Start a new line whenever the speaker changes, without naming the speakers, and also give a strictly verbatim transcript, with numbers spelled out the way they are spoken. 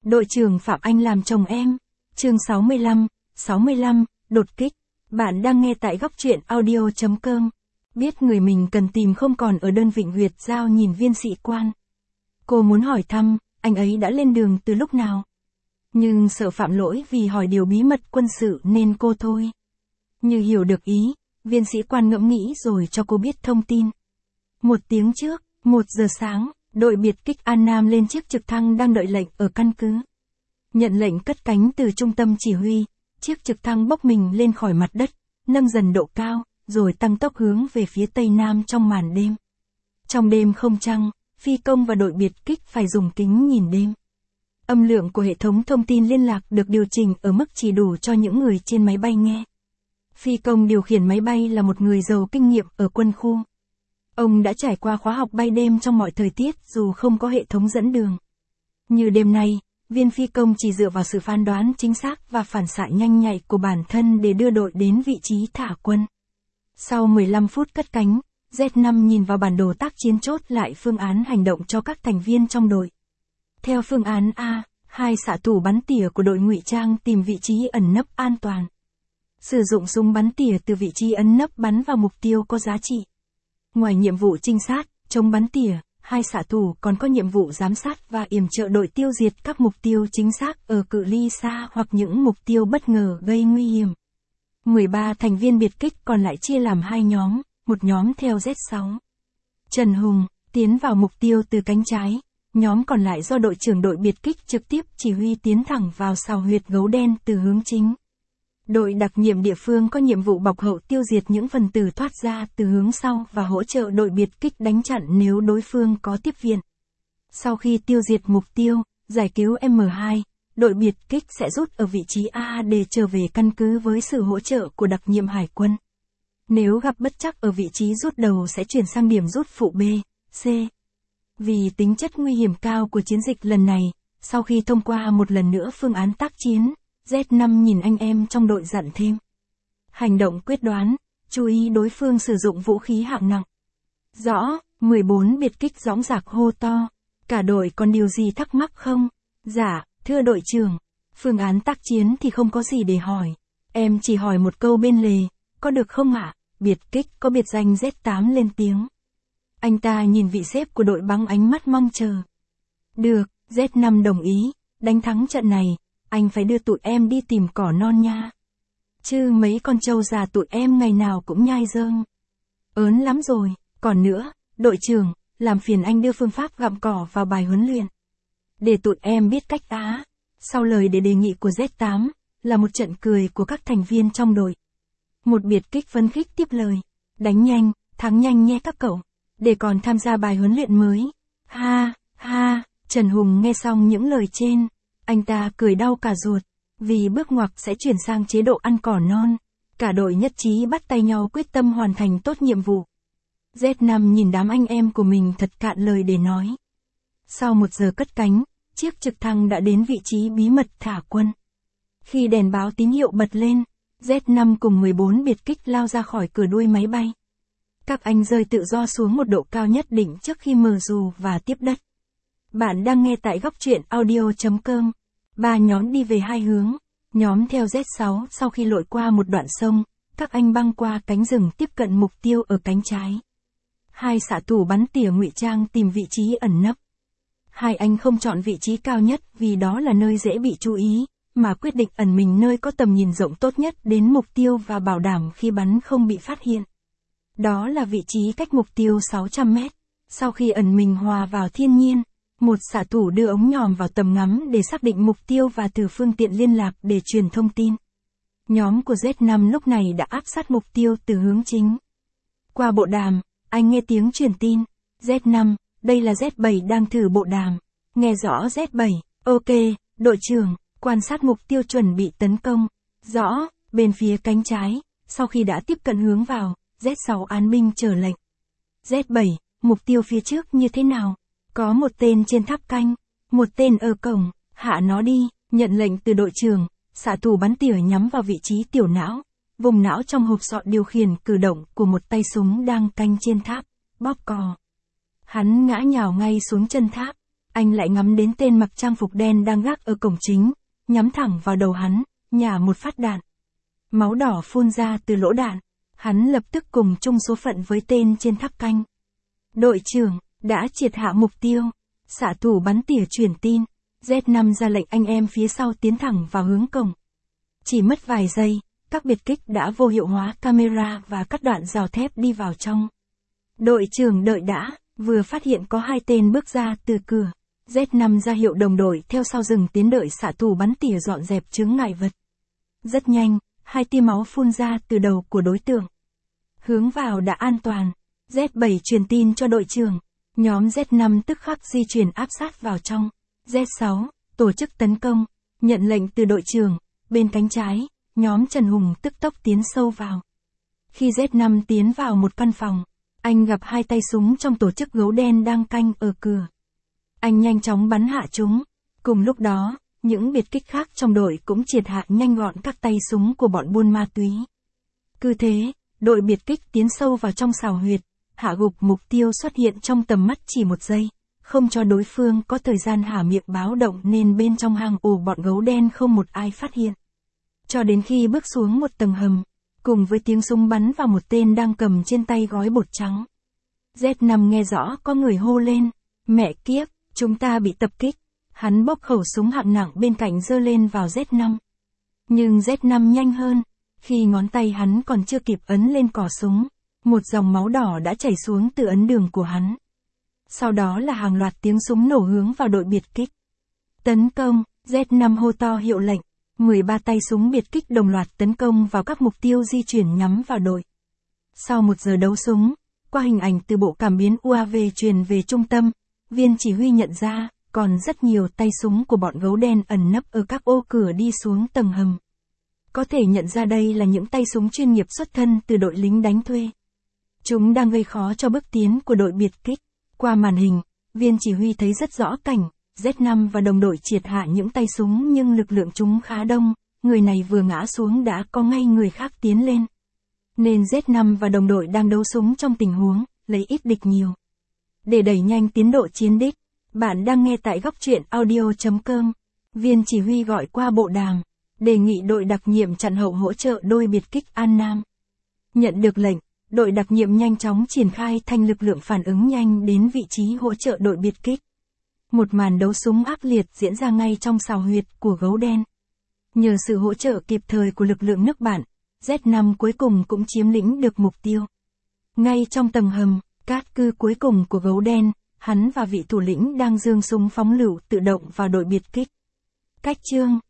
Đội trưởng Phạm Anh làm chồng em. Chương sáu mươi lăm, sáu mươi lăm, đột kích. Bạn đang nghe tại góc truyện audio chấm com. Biết người mình cần tìm không còn ở đơn vị Huyệt Giao nhìn viên sĩ quan. Cô muốn hỏi thăm, anh ấy đã lên đường từ lúc nào? Nhưng sợ phạm lỗi vì hỏi điều bí mật quân sự nên cô thôi. Như hiểu được ý, viên sĩ quan ngẫm nghĩ rồi cho cô biết thông tin. Một tiếng trước, một giờ sáng, đội biệt kích An Nam lên chiếc trực thăng đang đợi lệnh ở căn cứ. Nhận lệnh cất cánh từ trung tâm chỉ huy, chiếc trực thăng bốc mình lên khỏi mặt đất, nâng dần độ cao, rồi tăng tốc hướng về phía tây nam trong màn đêm. Trong đêm không trăng, phi công và đội biệt kích phải dùng kính nhìn đêm. Âm lượng của hệ thống thông tin liên lạc được điều chỉnh ở mức chỉ đủ cho những người trên máy bay nghe. Phi công điều khiển máy bay là một người giàu kinh nghiệm ở quân khu. Ông đã trải qua khóa học bay đêm trong mọi thời tiết dù không có hệ thống dẫn đường. Như đêm nay, viên phi công chỉ dựa vào sự phán đoán chính xác và phản xạ nhanh nhạy của bản thân để đưa đội đến vị trí thả quân. Sau mười lăm phút cất cánh, Z năm nhìn vào bản đồ tác chiến chốt lại phương án hành động cho các thành viên trong đội. Theo phương án A, hai xạ thủ bắn tỉa của đội ngụy trang tìm vị trí ẩn nấp an toàn. Sử dụng súng bắn tỉa từ vị trí ẩn nấp bắn vào mục tiêu có giá trị. Ngoài nhiệm vụ trinh sát, chống bắn tỉa, hai xạ thủ còn có nhiệm vụ giám sát và yểm trợ đội tiêu diệt các mục tiêu chính xác ở cự ly xa hoặc những mục tiêu bất ngờ gây nguy hiểm. mười ba thành viên biệt kích còn lại chia làm hai nhóm, một nhóm theo Z sáu. Trần Hùng, tiến vào mục tiêu từ cánh trái, nhóm còn lại do đội trưởng đội biệt kích trực tiếp chỉ huy tiến thẳng vào sào huyệt gấu đen từ hướng chính. Đội đặc nhiệm địa phương có nhiệm vụ bọc hậu tiêu diệt những phần tử thoát ra từ hướng sau và hỗ trợ đội biệt kích đánh chặn nếu đối phương có tiếp viện. Sau khi tiêu diệt mục tiêu, giải cứu M hai, đội biệt kích sẽ rút ở vị trí A để trở về căn cứ với sự hỗ trợ của đặc nhiệm hải quân. Nếu gặp bất trắc ở vị trí rút đầu sẽ chuyển sang điểm rút phụ B, C. Vì tính chất nguy hiểm cao của chiến dịch lần này, sau khi thông qua một lần nữa phương án tác chiến, Z năm nhìn anh em trong đội dặn thêm. Hành động quyết đoán, chú ý đối phương sử dụng vũ khí hạng nặng. Rõ, mười bốn biệt kích dõng dạc hô to. Cả đội còn điều gì thắc mắc không? Dạ, thưa đội trưởng. Phương án tác chiến thì không có gì để hỏi. Em chỉ hỏi một câu bên lề, có được không ạ? Biệt kích có biệt danh Z tám lên tiếng. Anh ta nhìn vị sếp của đội bằng ánh mắt mong chờ. Được, Z năm đồng ý, đánh thắng trận này, anh phải đưa tụi em đi tìm cỏ non nha. Chứ mấy con trâu già tụi em ngày nào cũng nhai rơm. Ớn lắm rồi, còn nữa, đội trưởng, làm phiền anh đưa phương pháp gặm cỏ vào bài huấn luyện. Để tụi em biết cách á. Sau lời để đề nghị của Z tám, là một trận cười của các thành viên trong đội. Một biệt kích phấn khích tiếp lời. Đánh nhanh, thắng nhanh nhé các cậu. Để còn tham gia bài huấn luyện mới. Ha, ha, Trần Hùng nghe xong những lời trên. Anh ta cười đau cả ruột. Vì bước ngoặt sẽ chuyển sang chế độ ăn cỏ non. Cả đội nhất trí bắt tay nhau quyết tâm hoàn thành tốt nhiệm vụ. Z năm nhìn đám anh em của mình thật cạn lời để nói. Sau một giờ cất cánh, chiếc trực thăng đã đến vị trí bí mật thả quân. Khi đèn báo tín hiệu bật lên, Z năm cùng mười bốn biệt kích lao ra khỏi cửa đuôi máy bay. Các anh rơi tự do xuống một độ cao nhất định trước khi mở dù và tiếp đất. Bạn đang nghe tại góc truyện audio chấm com. Ba nhóm đi về hai hướng. Nhóm theo Z sáu sau khi lội qua một đoạn sông, các anh băng qua cánh rừng tiếp cận mục tiêu ở cánh trái. Hai xạ thủ bắn tỉa ngụy trang tìm vị trí ẩn nấp. Hai anh không chọn vị trí cao nhất vì đó là nơi dễ bị chú ý, mà quyết định ẩn mình nơi có tầm nhìn rộng tốt nhất đến mục tiêu và bảo đảm khi bắn không bị phát hiện. Đó là vị trí cách mục tiêu sáu trăm mét. Sau khi ẩn mình hòa vào thiên nhiên, một xạ thủ đưa ống nhòm vào tầm ngắm để xác định mục tiêu và thử phương tiện liên lạc để truyền thông tin. Nhóm của Z năm lúc này đã áp sát mục tiêu từ hướng chính. Qua bộ đàm, anh nghe tiếng truyền tin. Z năm, đây là Z bảy đang thử bộ đàm. Nghe rõ Z bảy, ok, đội trưởng, quan sát mục tiêu chuẩn bị tấn công. Rõ, bên phía cánh trái, sau khi đã tiếp cận hướng vào, Z sáu án binh chờ lệnh. Z bảy, mục tiêu phía trước như thế nào? Có một tên trên tháp canh, một tên ở cổng, hạ nó đi, nhận lệnh từ đội trưởng, xạ thủ bắn tỉa nhắm vào vị trí tiểu não, vùng não trong hộp sọ điều khiển cử động của một tay súng đang canh trên tháp, bóp cò. Hắn ngã nhào ngay xuống chân tháp, anh lại ngắm đến tên mặc trang phục đen đang gác ở cổng chính, nhắm thẳng vào đầu hắn, nhả một phát đạn. Máu đỏ phun ra từ lỗ đạn, hắn lập tức cùng chung số phận với tên trên tháp canh. Đội trưởng, đã triệt hạ mục tiêu. Xạ thủ bắn tỉa truyền tin, Z năm ra lệnh anh em phía sau tiến thẳng vào hướng cổng. Chỉ mất vài giây, các biệt kích đã vô hiệu hóa camera và cắt đoạn rào thép đi vào trong. Đội trưởng đợi đã, vừa phát hiện có hai tên bước ra từ cửa. Z năm ra hiệu đồng đội theo sau rừng tiến đợi xạ thủ bắn tỉa dọn dẹp chướng ngại vật. Rất nhanh, hai tia máu phun ra từ đầu của đối tượng. Hướng vào đã an toàn. Z bảy truyền tin cho đội trưởng. Nhóm Z năm tức khắc di chuyển áp sát vào trong. Z sáu, tổ chức tấn công. Nhận lệnh từ đội trưởng, bên cánh trái, nhóm Trần Hùng tức tốc tiến sâu vào. Khi Z năm tiến vào một căn phòng, anh gặp hai tay súng trong tổ chức gấu đen đang canh ở cửa. Anh nhanh chóng bắn hạ chúng. Cùng lúc đó, những biệt kích khác trong đội cũng triệt hạ nhanh gọn các tay súng của bọn buôn ma túy. Cứ thế, đội biệt kích tiến sâu vào trong xào huyệt, hạ gục mục tiêu xuất hiện trong tầm mắt chỉ một giây, không cho đối phương có thời gian há miệng báo động nên bên trong hang ổ bọn gấu đen không một ai phát hiện. Cho đến khi bước xuống một tầng hầm, cùng với tiếng súng bắn vào một tên đang cầm trên tay gói bột trắng. Z năm nghe rõ có người hô lên, mẹ kiếp, chúng ta bị tập kích. Hắn bóp khẩu súng hạng nặng bên cạnh giơ lên vào Z năm. Nhưng Z năm nhanh hơn, khi ngón tay hắn còn chưa kịp ấn lên cò súng, một dòng máu đỏ đã chảy xuống từ ấn đường của hắn. Sau đó là hàng loạt tiếng súng nổ hướng vào đội biệt kích. Tấn công, Z năm hô to hiệu lệnh, mười ba tay súng biệt kích đồng loạt tấn công vào các mục tiêu di chuyển nhắm vào đội. Sau một giờ đấu súng, qua hình ảnh từ bộ cảm biến u a vê truyền về trung tâm, viên chỉ huy nhận ra, còn rất nhiều tay súng của bọn gấu đen ẩn nấp ở các ô cửa đi xuống tầng hầm. Có thể nhận ra đây là những tay súng chuyên nghiệp xuất thân từ đội lính đánh thuê. Chúng đang gây khó cho bước tiến của đội biệt kích. Qua màn hình, viên chỉ huy thấy rất rõ cảnh, Z năm và đồng đội triệt hạ những tay súng nhưng lực lượng chúng khá đông, người này vừa ngã xuống đã có ngay người khác tiến lên. Nên Z năm và đồng đội đang đấu súng trong tình huống, lấy ít địch nhiều. Để đẩy nhanh tiến độ chiến đích, bạn đang nghe tại góc truyện audio chấm com. Viên chỉ huy gọi qua bộ đàm, đề nghị đội đặc nhiệm chặn hậu hỗ trợ đôi biệt kích An Nam. Nhận được lệnh, đội đặc nhiệm nhanh chóng triển khai thành lực lượng phản ứng nhanh đến vị trí hỗ trợ đội biệt kích. Một màn đấu súng ác liệt diễn ra ngay trong xào huyệt của gấu đen. Nhờ sự hỗ trợ kịp thời của lực lượng nước bạn, Z năm cuối cùng cũng chiếm lĩnh được mục tiêu. Ngay trong tầng hầm, cát cư cuối cùng của gấu đen, hắn và vị thủ lĩnh đang giương súng phóng lựu tự động vào đội biệt kích. Cách chương